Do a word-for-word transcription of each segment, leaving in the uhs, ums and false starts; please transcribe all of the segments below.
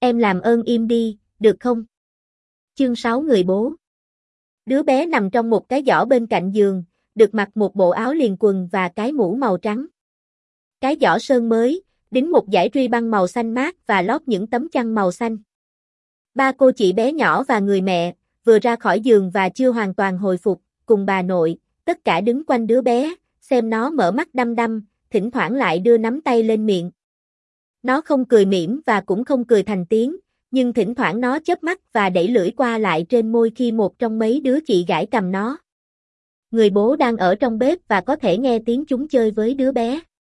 Em làm ơn im đi, được không? Chương sáu người bố. Đứa bé nằm trong một cái giỏ bên cạnh giường, được mặc một bộ áo liền quần và cái mũ màu trắng. Cái giỏ sơn mới, đính một dải ruy băng màu xanh mát và lót những tấm chăn màu xanh. Ba cô chị bé nhỏ và người mẹ, vừa ra khỏi giường và chưa hoàn toàn hồi phục, cùng bà nội, tất cả đứng quanh đứa bé, xem nó mở mắt đăm đăm, thỉnh thoảng lại đưa nắm tay lên miệng. Nó không cười mỉm và cũng không cười thành tiếng, nhưng thỉnh thoảng nó chớp mắt và đẩy lưỡi qua lại trên môi khi một trong mấy đứa chị gãi cầm nó. Người bố đang ở trong bếp và có thể nghe tiếng chúng chơi với đứa bé.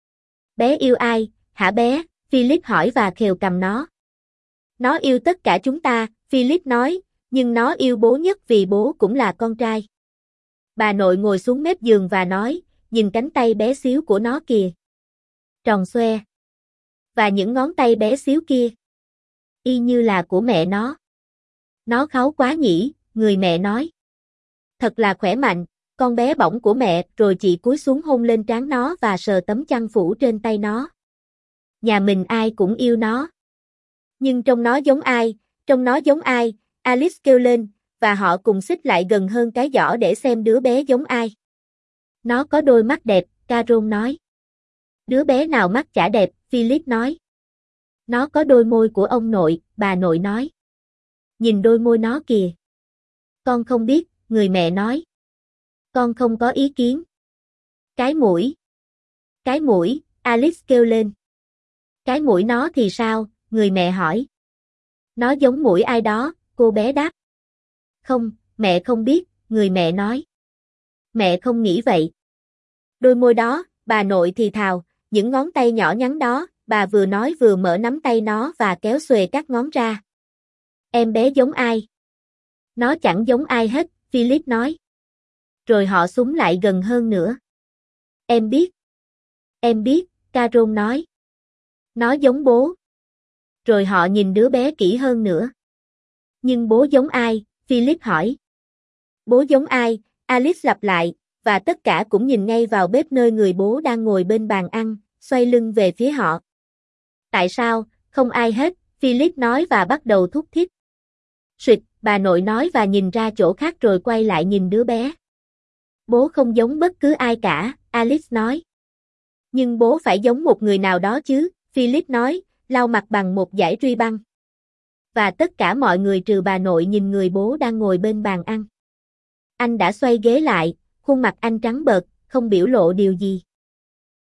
Bé yêu ai, hả bé? Philip hỏi và khều cầm nó. Nó yêu tất cả chúng ta, Philip nói, nhưng nó yêu bố nhất vì bố cũng là con trai. Bà nội ngồi xuống mép giường và nói, nhìn cánh tay bé xíu của nó kìa. Tròn xoe. Và những ngón tay bé xíu kia. Y như là của mẹ nó. Nó kháu quá nhỉ, người mẹ nói. Thật là khỏe mạnh, con bé bỏng của mẹ, rồi chị cúi xuống hôn lên trán nó và sờ tấm chăn phủ trên tay nó. Nhà mình ai cũng yêu nó. Nhưng trông nó giống ai, trông nó giống ai, Alice kêu lên, và họ cùng xích lại gần hơn cái giỏ để xem đứa bé giống ai. Nó có đôi mắt đẹp, Carol nói. Đứa bé nào mắt chả đẹp, Philip nói. Nó có đôi môi của ông nội, bà nội nói. Nhìn đôi môi nó kìa. Con không biết, người mẹ nói. Con không có ý kiến. Cái mũi. Cái mũi, Alice kêu lên. Cái mũi nó thì sao, người mẹ hỏi. Nó giống mũi ai đó, cô bé đáp. Không, mẹ không biết, người mẹ nói. Mẹ không nghĩ vậy. Đôi môi đó, bà nội thì thào, những ngón tay nhỏ nhắn đó, bà vừa nói vừa mở nắm tay nó và kéo xuề các ngón ra. Em bé giống ai? Nó chẳng giống ai hết, Philip nói. Rồi họ xúm lại gần hơn nữa. Em biết. Em biết, Carol nói. Nó giống bố. Rồi họ nhìn đứa bé kỹ hơn nữa. Nhưng bố giống ai? Philip hỏi. Bố giống ai? Alice lặp lại, và tất cả cũng nhìn ngay vào bếp nơi người bố đang ngồi bên bàn ăn, xoay lưng về phía họ. Tại sao? Không ai hết, Philip nói và bắt đầu thúc thiết. Suyệt, bà nội nói và nhìn ra chỗ khác rồi quay lại nhìn đứa bé. Bố không giống bất cứ ai cả, Alice nói. Nhưng bố phải giống một người nào đó chứ, Philip nói, lau mặt bằng một dải ruy băng. Và tất cả mọi người trừ bà nội nhìn người bố đang ngồi bên bàn ăn. Anh đã xoay ghế lại, khuôn mặt anh trắng bệch, không biểu lộ điều gì.